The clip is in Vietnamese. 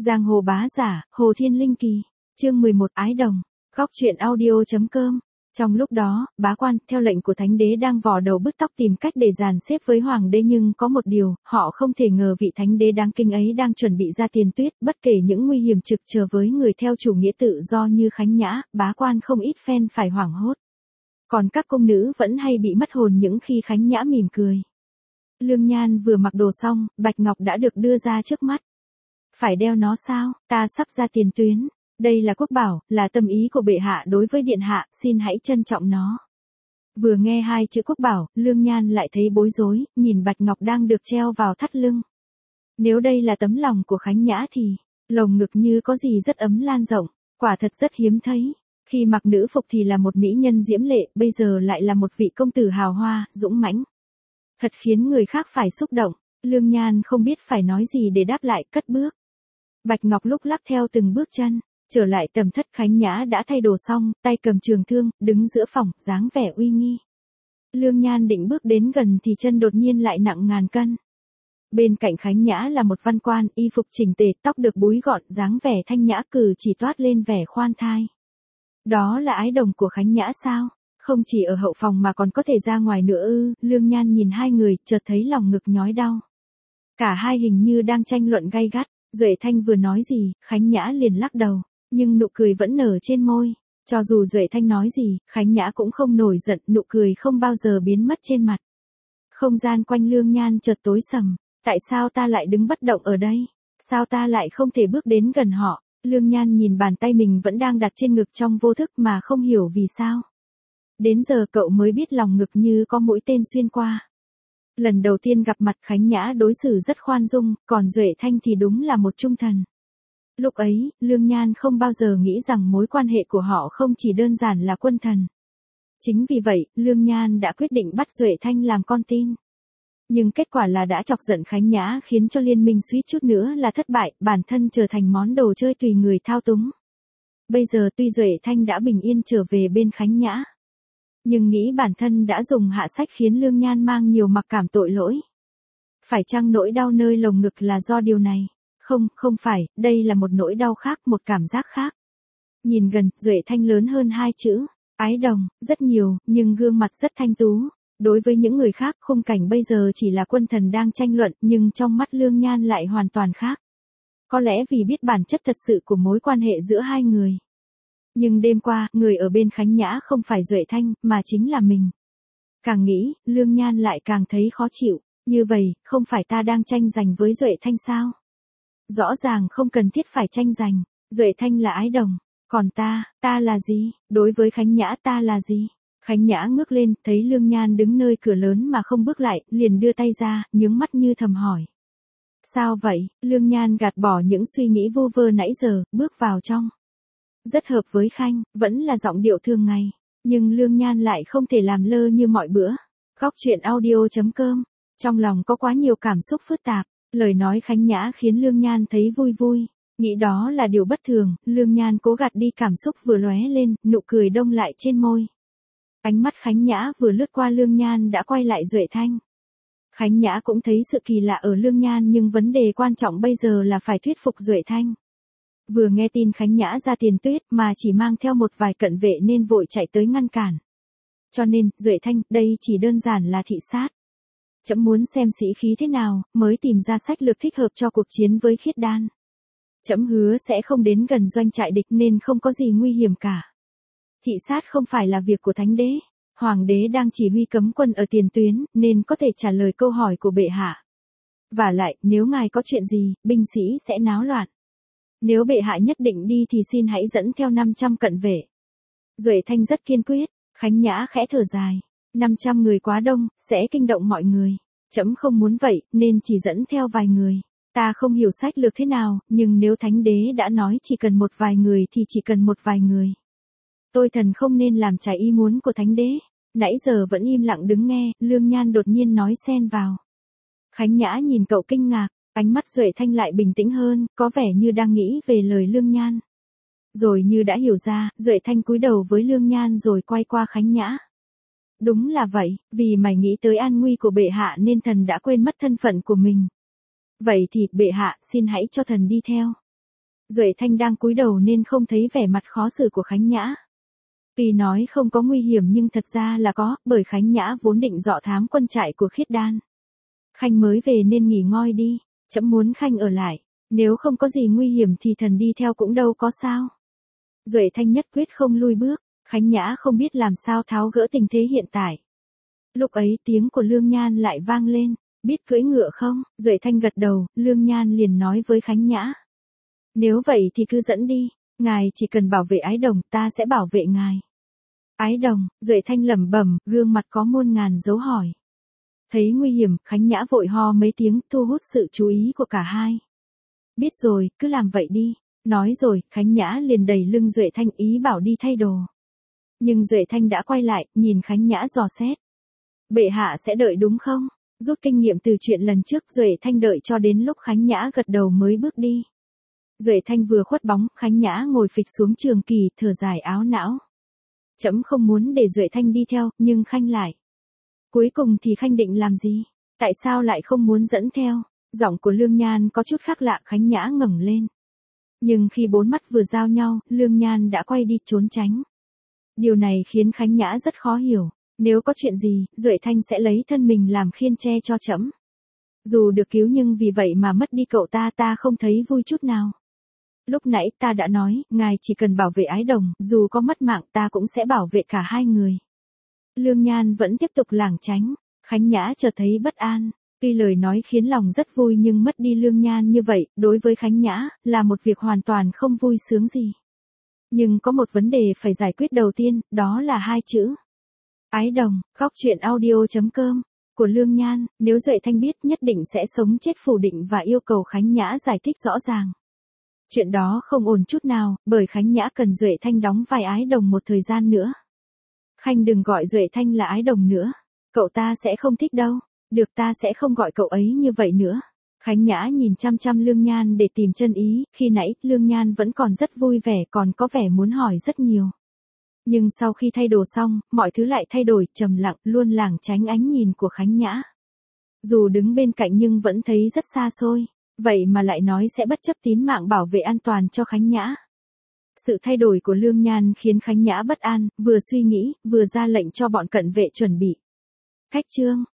Giang hồ bá giả, Hồ Thiên Linh Kỳ. Chương 11 Ái Đồng. Góc truyện audio.com. Trong lúc đó, bá quan, theo lệnh của thánh đế đang vò đầu bứt tóc tìm cách để dàn xếp với hoàng đế, nhưng có một điều, họ không thể ngờ vị thánh đế đáng kinh ấy đang chuẩn bị ra tiền tuyết, bất kể những nguy hiểm trực chờ với người theo chủ nghĩa tự do như Khánh Nhã, bá quan không ít phen phải hoảng hốt. Còn các cung nữ vẫn hay bị mất hồn những khi Khánh Nhã mỉm cười. Lương Nhan vừa mặc đồ xong, bạch ngọc đã được đưa ra trước mắt. Phải đeo nó sao, ta sắp ra tiền tuyến. Đây là quốc bảo, là tâm ý của bệ hạ đối với điện hạ, xin hãy trân trọng nó. Vừa nghe hai chữ quốc bảo, Lương Nhan lại thấy bối rối, nhìn bạch ngọc đang được treo vào thắt lưng. Nếu đây là tấm lòng của Khánh Nhã thì, lồng ngực như có gì rất ấm lan rộng, quả thật rất hiếm thấy. Khi mặc nữ phục thì là một mỹ nhân diễm lệ, bây giờ lại là một vị công tử hào hoa, dũng mãnh. Thật khiến người khác phải xúc động, Lương Nhan không biết phải nói gì để đáp lại, cất bước. Bạch Ngọc lúc lắc theo từng bước chân, trở lại tầm thất. Khánh Nhã đã thay đồ xong, tay cầm trường thương, đứng giữa phòng, dáng vẻ uy nghi. Lương Nhan định bước đến gần thì chân đột nhiên lại nặng ngàn cân. Bên cạnh Khánh Nhã là một văn quan, y phục chỉnh tề, tóc được búi gọn, dáng vẻ thanh nhã, cử chỉ toát lên vẻ khoan thai. Đó là ái đồng của Khánh Nhã sao? Không chỉ ở hậu phòng mà còn có thể ra ngoài nữa ư? Lương Nhan nhìn hai người, chợt thấy lòng ngực nhói đau. Cả hai hình như đang tranh luận gay gắt. Duệ Thanh vừa nói gì, Khánh Nhã liền lắc đầu, nhưng nụ cười vẫn nở trên môi. Cho dù Duệ Thanh nói gì, Khánh Nhã cũng không nổi giận, nụ cười không bao giờ biến mất trên mặt. Không gian quanh Lương Nhan chợt tối sầm. Tại sao ta lại đứng bất động ở đây? Sao ta lại không thể bước đến gần họ? Lương Nhan nhìn bàn tay mình vẫn đang đặt trên ngực trong vô thức mà không hiểu vì sao. Đến giờ cậu mới biết lòng ngực như có mũi tên xuyên qua. Lần đầu tiên gặp mặt Khánh Nhã đối xử rất khoan dung, còn Duệ Thanh thì đúng là một trung thần. Lúc ấy, Lương Nhan không bao giờ nghĩ rằng mối quan hệ của họ không chỉ đơn giản là quân thần. Chính vì vậy, Lương Nhan đã quyết định bắt Duệ Thanh làm con tin. Nhưng kết quả là đã chọc giận Khánh Nhã, khiến cho liên minh suýt chút nữa là thất bại, bản thân trở thành món đồ chơi tùy người thao túng. Bây giờ tuy Duệ Thanh đã bình yên trở về bên Khánh Nhã, nhưng nghĩ bản thân đã dùng hạ sách khiến Lương Nhan mang nhiều mặc cảm tội lỗi. Phải chăng nỗi đau nơi lồng ngực là do điều này? Không, không phải, đây là một nỗi đau khác, một cảm giác khác. Nhìn gần, Duệ Thanh lớn hơn hai chữ, ái đồng, rất nhiều, nhưng gương mặt rất thanh tú. Đối với những người khác, khung cảnh bây giờ chỉ là quân thần đang tranh luận, nhưng trong mắt Lương Nhan lại hoàn toàn khác. Có lẽ vì biết bản chất thật sự của mối quan hệ giữa hai người. Nhưng đêm qua, người ở bên Khánh Nhã không phải Duệ Thanh, mà chính là mình. Càng nghĩ, Lương Nhan lại càng thấy khó chịu. Như vậy, không phải ta đang tranh giành với Duệ Thanh sao? Rõ ràng không cần thiết phải tranh giành. Duệ Thanh là ái đồng. Còn ta là gì? Đối với Khánh Nhã ta là gì? Khánh Nhã ngước lên, thấy Lương Nhan đứng nơi cửa lớn mà không bước lại, liền đưa tay ra, nhướng mắt như thầm hỏi. Sao vậy? Lương Nhan gạt bỏ những suy nghĩ vô vơ nãy giờ, bước vào trong. Rất hợp với Khanh, vẫn là giọng điệu thường ngày. Nhưng Lương Nhan lại không thể làm lơ như mọi bữa. Góc truyện audio.com. Trong lòng có quá nhiều cảm xúc phức tạp. Lời nói Khánh Nhã khiến Lương Nhan thấy vui vui. Nghĩ đó là điều bất thường, Lương Nhan cố gạt đi cảm xúc vừa lóe lên, nụ cười đông lại trên môi. Ánh mắt Khánh Nhã vừa lướt qua Lương Nhan đã quay lại Duệ Thanh. Khánh Nhã cũng thấy sự kỳ lạ ở Lương Nhan, nhưng vấn đề quan trọng bây giờ là phải thuyết phục Duệ Thanh. Vừa nghe tin Khánh Nhã ra tiền tuyết mà chỉ mang theo một vài cận vệ nên vội chạy tới ngăn cản. Cho nên, Duệ Thanh, đây chỉ đơn giản là thị sát. Trẫm muốn xem sĩ khí thế nào, mới tìm ra sách lược thích hợp cho cuộc chiến với Khiết Đan. Trẫm hứa sẽ không đến gần doanh trại địch nên không có gì nguy hiểm cả. Thị sát không phải là việc của thánh đế. Hoàng đế đang chỉ huy cấm quân ở tiền tuyến, nên có thể trả lời câu hỏi của bệ hạ. Và lại, nếu ngài có chuyện gì, binh sĩ sẽ náo loạn. Nếu bệ hạ nhất định đi thì xin hãy dẫn theo 500 cận vệ. Duệ Thanh rất kiên quyết. Khánh Nhã khẽ thở dài. 500 người quá đông, sẽ kinh động mọi người. Trẫm không muốn vậy, nên chỉ dẫn theo vài người. Ta không hiểu sách lược thế nào, nhưng nếu thánh đế đã nói chỉ cần một vài người thì chỉ cần một vài người. Tôi thần không nên làm trái ý muốn của thánh đế. Nãy giờ vẫn im lặng đứng nghe, Lương Nhan đột nhiên nói xen vào. Khánh Nhã nhìn cậu kinh ngạc, ánh mắt Duệ Thanh lại bình tĩnh hơn, có vẻ như đang nghĩ về lời Lương Nhan. Rồi như đã hiểu ra, Duệ Thanh cúi đầu với Lương Nhan rồi quay qua Khánh Nhã. Đúng là vậy, vì mày nghĩ tới an nguy của bệ hạ nên thần đã quên mất thân phận của mình. Vậy thì, bệ hạ, xin hãy cho thần đi theo. Duệ Thanh đang cúi đầu nên không thấy vẻ mặt khó xử của Khánh Nhã. Tuy nói không có nguy hiểm nhưng thật ra là có, bởi Khánh Nhã vốn định dọ thám quân trại của Khiết Đan. Khanh mới về nên nghỉ ngơi đi, trẫm muốn Khanh ở lại, nếu không có gì nguy hiểm thì thần đi theo cũng đâu có sao. Duệ Thanh nhất quyết không lui bước, Khánh Nhã không biết làm sao tháo gỡ tình thế hiện tại. Lúc ấy tiếng của Lương Nhan lại vang lên, biết cưỡi ngựa không? Duệ Thanh gật đầu, Lương Nhan liền nói với Khánh Nhã. Nếu vậy thì cứ dẫn đi, ngài chỉ cần bảo vệ Ái Đồng, ta sẽ bảo vệ ngài. Ái Đồng, Duệ Thanh lẩm bẩm, gương mặt có muôn ngàn dấu hỏi. Thấy nguy hiểm, Khánh Nhã vội ho mấy tiếng thu hút sự chú ý của cả hai. Biết rồi, cứ làm vậy đi. Nói rồi, Khánh Nhã liền đẩy lưng Duệ Thanh ý bảo đi thay đồ. Nhưng Duệ Thanh đã quay lại, nhìn Khánh Nhã dò xét. Bệ hạ sẽ đợi đúng không? Rút kinh nghiệm từ chuyện lần trước, Duệ Thanh đợi cho đến lúc Khánh Nhã gật đầu mới bước đi. Duệ Thanh vừa khuất bóng, Khánh Nhã ngồi phịch xuống trường kỳ, thở dài áo não. Trẫm không muốn để Duệ Thanh đi theo, nhưng Khanh lại. Cuối cùng thì Khanh định làm gì? Tại sao lại không muốn dẫn theo? Giọng của Lương Nhan có chút khác lạ, Khánh Nhã ngẩng lên. Nhưng khi bốn mắt vừa giao nhau, Lương Nhan đã quay đi trốn tránh. Điều này khiến Khánh Nhã rất khó hiểu. Nếu có chuyện gì, Duệ Thanh sẽ lấy thân mình làm khiên che cho trẫm. Dù được cứu nhưng vì vậy mà mất đi cậu ta không thấy vui chút nào. Lúc nãy ta đã nói, ngài chỉ cần bảo vệ Ái Đồng, dù có mất mạng ta cũng sẽ bảo vệ cả hai người. Lương Nhan vẫn tiếp tục lảng tránh, Khánh Nhã chợt thấy bất an. Tuy lời nói khiến lòng rất vui nhưng mất đi Lương Nhan như vậy, đối với Khánh Nhã, là một việc hoàn toàn không vui sướng gì. Nhưng có một vấn đề phải giải quyết đầu tiên, đó là hai chữ. Ái Đồng, góc truyện audio.com, của Lương Nhan, nếu Duệ Thanh biết nhất định sẽ sống chết phủ định và yêu cầu Khánh Nhã giải thích rõ ràng. Chuyện đó không ổn chút nào, bởi Khánh Nhã cần Duệ Thanh đóng vai Ái Đồng một thời gian nữa. Khanh đừng gọi Duệ Thanh là Ái Đồng nữa, cậu ta sẽ không thích đâu, được ta sẽ không gọi cậu ấy như vậy nữa. Khánh Nhã nhìn chăm chăm Lương Nhan để tìm chân ý, khi nãy, Lương Nhan vẫn còn rất vui vẻ còn có vẻ muốn hỏi rất nhiều. Nhưng sau khi thay đồ xong, mọi thứ lại thay đổi, trầm lặng, luôn lảng tránh ánh nhìn của Khánh Nhã. Dù đứng bên cạnh nhưng vẫn thấy rất xa xôi, vậy mà lại nói sẽ bất chấp tín mạng bảo vệ an toàn cho Khánh Nhã. Sự thay đổi của Lương Nhan khiến Khánh Nhã bất an, vừa suy nghĩ, vừa ra lệnh cho bọn cận vệ chuẩn bị. Khách trương,